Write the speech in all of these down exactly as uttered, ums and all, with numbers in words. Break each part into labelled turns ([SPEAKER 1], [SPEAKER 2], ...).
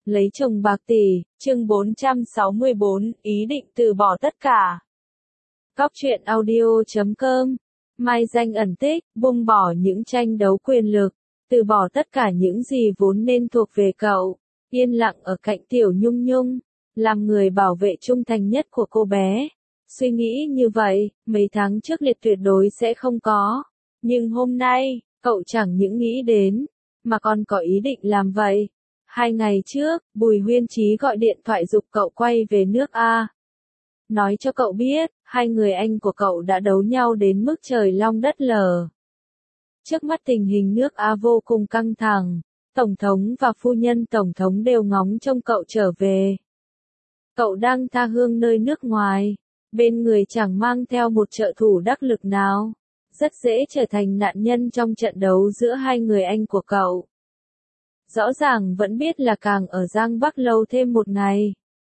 [SPEAKER 1] Lấy chồng bạc tỷ, chương bốn trăm sáu mươi bốn, ý định từ bỏ tất cả. Góc truyện audio chấm com, mai danh ẩn tích, buông bỏ những tranh đấu quyền lực, từ bỏ tất cả những gì vốn nên thuộc về cậu, yên lặng ở cạnh Tiểu Nhung Nhung, làm người bảo vệ trung thành nhất của cô bé. Suy nghĩ như vậy, mấy tháng trước Liệt tuyệt đối sẽ không có, nhưng hôm nay, cậu chẳng những nghĩ đến, mà còn có ý định làm vậy. Hai ngày trước, Bùi Huyên Chí gọi điện thoại giục cậu quay về nước A. Nói cho cậu biết, hai người anh của cậu đã đấu nhau đến mức trời long đất lở. Trước mắt tình hình nước A vô cùng căng thẳng, Tổng thống và phu nhân Tổng thống đều ngóng trông cậu trở về. Cậu đang tha hương nơi nước ngoài, bên người chẳng mang theo một trợ thủ đắc lực nào, rất dễ trở thành nạn nhân trong trận đấu giữa hai người anh của cậu. Rõ ràng vẫn biết là càng ở Giang Bắc lâu thêm một ngày,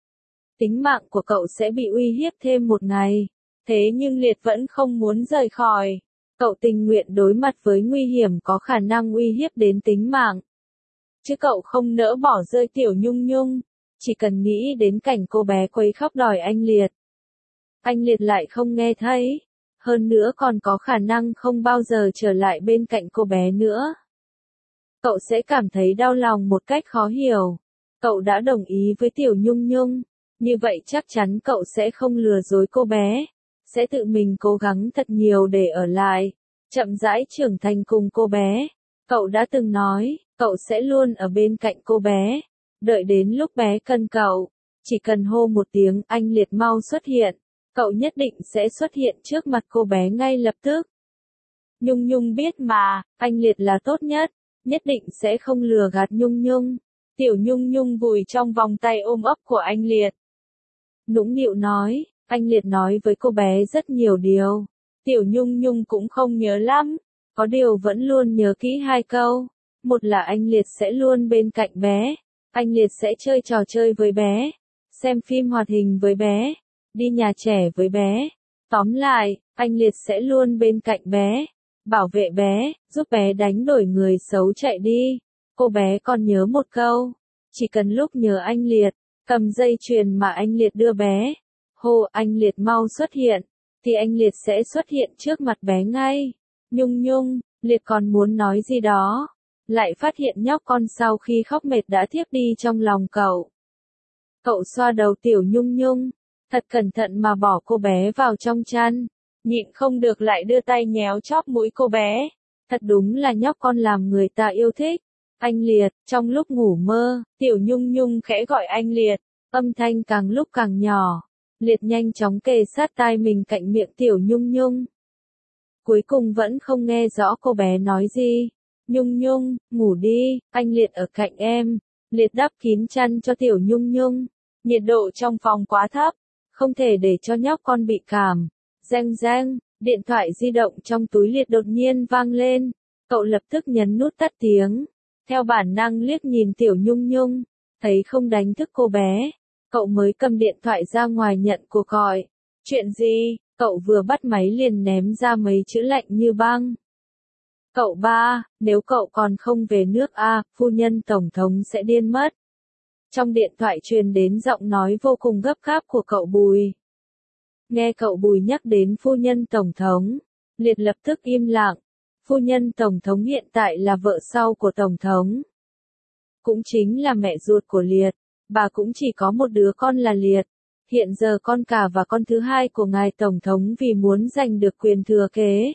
[SPEAKER 1] tính mạng của cậu sẽ bị uy hiếp thêm một ngày, thế nhưng Liệt vẫn không muốn rời khỏi. Cậu tình nguyện đối mặt với nguy hiểm có khả năng uy hiếp đến tính mạng. Chứ cậu không nỡ bỏ rơi Tiểu Nhung Nhung, chỉ cần nghĩ đến cảnh cô bé quấy khóc đòi anh Liệt. Anh Liệt lại không nghe thấy, hơn nữa còn có khả năng không bao giờ trở lại bên cạnh cô bé nữa. Cậu sẽ cảm thấy đau lòng một cách khó hiểu. Cậu đã đồng ý với Tiểu Nhung Nhung, như vậy chắc chắn cậu sẽ không lừa dối cô bé, sẽ tự mình cố gắng thật nhiều để ở lại, chậm rãi trưởng thành cùng cô bé. Cậu đã từng nói, cậu sẽ luôn ở bên cạnh cô bé, đợi đến lúc bé cần cậu, chỉ cần hô một tiếng anh Liệt mau xuất hiện, cậu nhất định sẽ xuất hiện trước mặt cô bé ngay lập tức. Nhung Nhung biết mà, anh Liệt là tốt nhất, nhất định sẽ không lừa gạt Nhung Nhung. Tiểu Nhung Nhung vùi trong vòng tay ôm ấp của anh Liệt, nũng nịu nói, anh Liệt nói với cô bé rất nhiều điều. Tiểu Nhung Nhung cũng không nhớ lắm, có điều vẫn luôn nhớ kỹ hai câu. Một là anh Liệt sẽ luôn bên cạnh bé, anh Liệt sẽ chơi trò chơi với bé, xem phim hoạt hình với bé, đi nhà trẻ với bé. Tóm lại, anh Liệt sẽ luôn bên cạnh bé, bảo vệ bé, giúp bé đánh đuổi người xấu chạy đi. Cô bé còn nhớ một câu, chỉ cần lúc nhớ anh Liệt, cầm dây chuyền mà anh Liệt đưa bé, hô anh Liệt mau xuất hiện, thì anh Liệt sẽ xuất hiện trước mặt bé ngay. Nhung Nhung, Liệt còn muốn nói gì đó, lại phát hiện nhóc con sau khi khóc mệt đã thiếp đi trong lòng cậu. Cậu xoa đầu Tiểu Nhung Nhung, thật cẩn thận mà bỏ cô bé vào trong chăn, nhịn không được lại đưa tay nhéo chóp mũi cô bé. Thật đúng là nhóc con làm người ta yêu thích. Anh Liệt, trong lúc ngủ mơ, Tiểu Nhung Nhung khẽ gọi anh Liệt, âm thanh càng lúc càng nhỏ. Liệt nhanh chóng kề sát tai mình cạnh miệng Tiểu Nhung Nhung. Cuối cùng vẫn không nghe rõ cô bé nói gì. Nhung Nhung, ngủ đi, anh Liệt ở cạnh em. Liệt đắp kín chăn cho Tiểu Nhung Nhung. Nhiệt độ trong phòng quá thấp, không thể để cho nhóc con bị cảm. Reng reng, điện thoại di động trong túi Liệt đột nhiên vang lên. Cậu lập tức nhấn nút tắt tiếng. Theo bản năng liếc nhìn Tiểu Nhung Nhung, thấy không đánh thức cô bé, cậu mới cầm điện thoại ra ngoài nhận cuộc gọi. Chuyện gì? Cậu vừa bắt máy liền ném ra mấy chữ lạnh như băng. Cậu ba, nếu cậu còn không về nước A, phu nhân Tổng thống sẽ điên mất. Trong điện thoại truyền đến giọng nói vô cùng gấp gáp của cậu Bùi. Nghe cậu Bùi nhắc đến phu nhân Tổng thống, Liệt lập tức im lặng. Phu nhân Tổng thống hiện tại là vợ sau của Tổng thống, cũng chính là mẹ ruột của Liệt. Bà cũng chỉ có một đứa con là Liệt. Hiện giờ con cả và con thứ hai của ngài Tổng thống vì muốn giành được quyền thừa kế,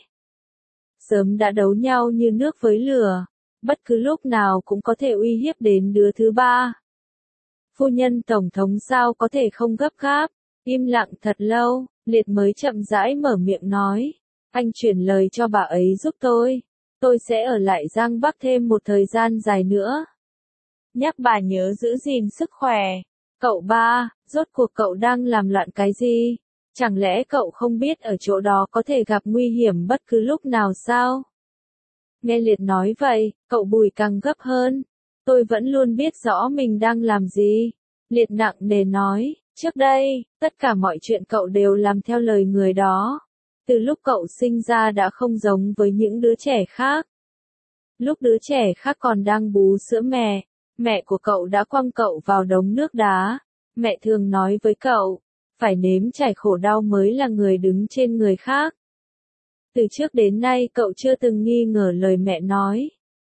[SPEAKER 1] sớm đã đấu nhau như nước với lửa, bất cứ lúc nào cũng có thể uy hiếp đến đứa thứ ba. Phu nhân Tổng thống sao có thể không gấp gáp? Im lặng thật lâu, Liệt mới chậm rãi mở miệng nói. Anh chuyển lời cho bà ấy giúp tôi. Tôi sẽ ở lại Giang Bắc thêm một thời gian dài nữa. Nhắc bà nhớ giữ gìn sức khỏe. Cậu ba, rốt cuộc cậu đang làm loạn cái gì? Chẳng lẽ cậu không biết ở chỗ đó có thể gặp nguy hiểm bất cứ lúc nào sao? Nghe Liệt nói vậy, cậu Bùi càng gấp hơn. Tôi vẫn luôn biết rõ mình đang làm gì. Liệt nặng nề nói, trước đây, tất cả mọi chuyện cậu đều làm theo lời người đó. Từ lúc cậu sinh ra đã không giống với những đứa trẻ khác. Lúc đứa trẻ khác còn đang bú sữa mẹ, Mẹ của cậu đã quăng cậu vào đống nước đá. Mẹ thường nói với cậu, phải nếm trải khổ đau mới là người đứng trên người khác. Từ trước đến nay cậu chưa từng nghi ngờ lời mẹ nói.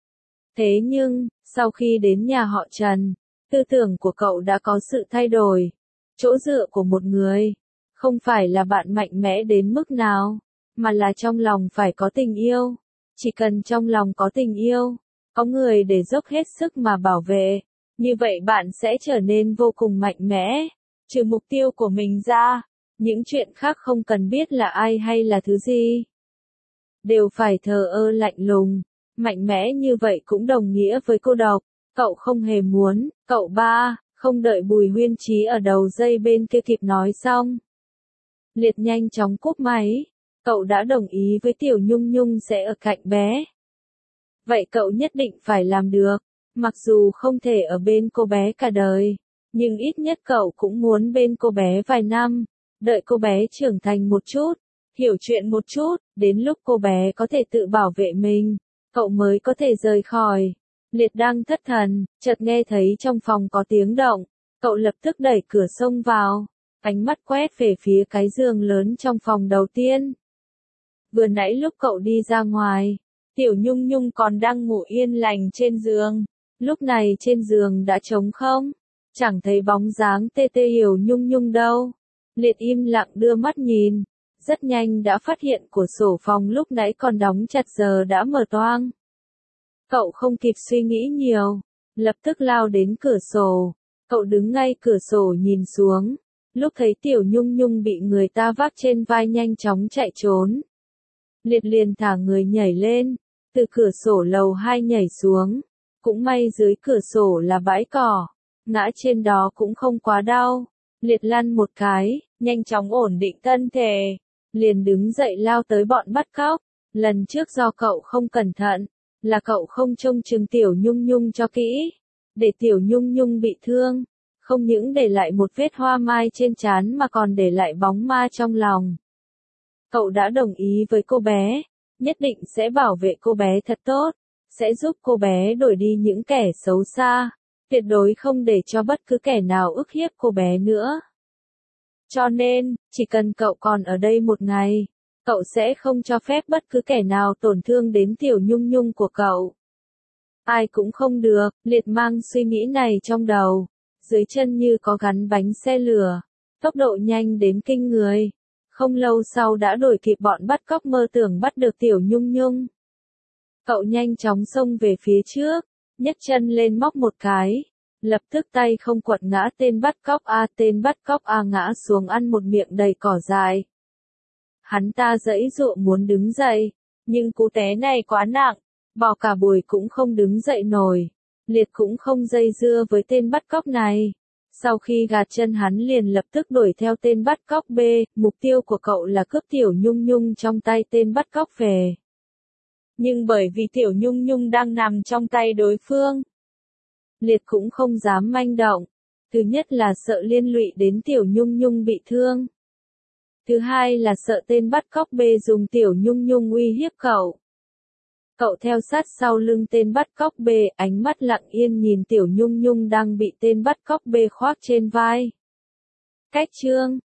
[SPEAKER 1] Thế nhưng, sau khi đến nhà họ Trần, tư tưởng của cậu đã có sự thay đổi. Chỗ dựa của một người, không phải là bạn mạnh mẽ đến mức nào, mà là trong lòng phải có tình yêu. Chỉ cần trong lòng có tình yêu, có người để dốc hết sức mà bảo vệ, như vậy bạn sẽ trở nên vô cùng mạnh mẽ. Trừ mục tiêu của mình ra, những chuyện khác không cần biết là ai hay là thứ gì, đều phải thờ ơ lạnh lùng. Mạnh mẽ như vậy cũng đồng nghĩa với cô độc. Cậu không hề muốn. Cậu ba, không đợi Bùi Huyên Trí ở đầu dây bên kia kịp nói xong, Liệt nhanh chóng cúp máy. Cậu đã đồng ý với Tiểu Nhung Nhung sẽ ở cạnh bé. Vậy cậu nhất định phải làm được. Mặc dù không thể ở bên cô bé cả đời, nhưng ít nhất cậu cũng muốn bên cô bé vài năm. Đợi cô bé trưởng thành một chút, hiểu chuyện một chút, đến lúc cô bé có thể tự bảo vệ mình, cậu mới có thể rời khỏi. Liệt đang thất thần, chợt nghe thấy trong phòng có tiếng động. Cậu lập tức đẩy cửa xông vào, ánh mắt quét về phía cái giường lớn trong phòng đầu tiên. Vừa nãy lúc cậu đi ra ngoài, Tiểu Nhung Nhung còn đang ngủ yên lành trên giường. Lúc này trên giường đã trống không, chẳng thấy bóng dáng tê tê Hiểu Nhung Nhung đâu. Liệt im lặng đưa mắt nhìn, rất nhanh đã phát hiện cửa sổ phòng lúc nãy còn đóng chặt giờ đã mở toang. Cậu không kịp suy nghĩ nhiều, lập tức lao đến cửa sổ. Cậu đứng ngay cửa sổ nhìn xuống, lúc thấy Tiểu Nhung Nhung bị người ta vác trên vai nhanh chóng chạy trốn. Liệt liền thả người nhảy lên, từ cửa sổ lầu hai nhảy xuống. Cũng may dưới cửa sổ là bãi cỏ, ngã trên đó cũng không quá đau. Liệt lăn một cái, nhanh chóng ổn định thân thể, liền đứng dậy lao tới bọn bắt cóc. Lần trước do cậu không cẩn thận, là cậu không trông chừng Tiểu Nhung Nhung cho kỹ, để Tiểu Nhung Nhung bị thương, không những để lại một vết hoa mai trên trán mà còn để lại bóng ma trong lòng. Cậu đã đồng ý với cô bé, nhất định sẽ bảo vệ cô bé thật tốt, sẽ giúp cô bé đuổi đi những kẻ xấu xa, tuyệt đối không để cho bất cứ kẻ nào ức hiếp cô bé nữa. Cho nên, chỉ cần cậu còn ở đây một ngày, cậu sẽ không cho phép bất cứ kẻ nào tổn thương đến Tiểu Nhung Nhung của cậu. Ai cũng không được. Liệt mang suy nghĩ này trong đầu, dưới chân như có gắn bánh xe lửa, tốc độ nhanh đến kinh người. Không lâu sau đã đuổi kịp bọn bắt cóc mơ tưởng bắt được Tiểu Nhung Nhung. Cậu nhanh chóng xông về phía trước, nhấc chân lên móc một cái, lập tức tay không quật ngã tên bắt cóc A. Tên bắt cóc A ngã xuống ăn một miệng đầy cỏ dại. Hắn ta giãy giụa muốn đứng dậy, nhưng cú té này quá nặng, bỏ cả buổi cũng không đứng dậy nổi. Liệt cũng không dây dưa với tên bắt cóc này. Sau khi gạt chân hắn liền lập tức đuổi theo tên bắt cóc B. Mục tiêu của cậu là cướp Tiểu Nhung Nhung trong tay tên bắt cóc về. Nhưng bởi vì Tiểu Nhung Nhung đang nằm trong tay đối phương, Liệt cũng không dám manh động. Thứ nhất là sợ liên lụy đến Tiểu Nhung Nhung bị thương. Thứ hai là sợ tên bắt cóc B dùng Tiểu Nhung Nhung uy hiếp cậu. Cậu theo sát sau lưng tên bắt cóc B, ánh mắt lặng yên nhìn Tiểu Nhung Nhung đang bị tên bắt cóc B khoác trên vai. Cách chương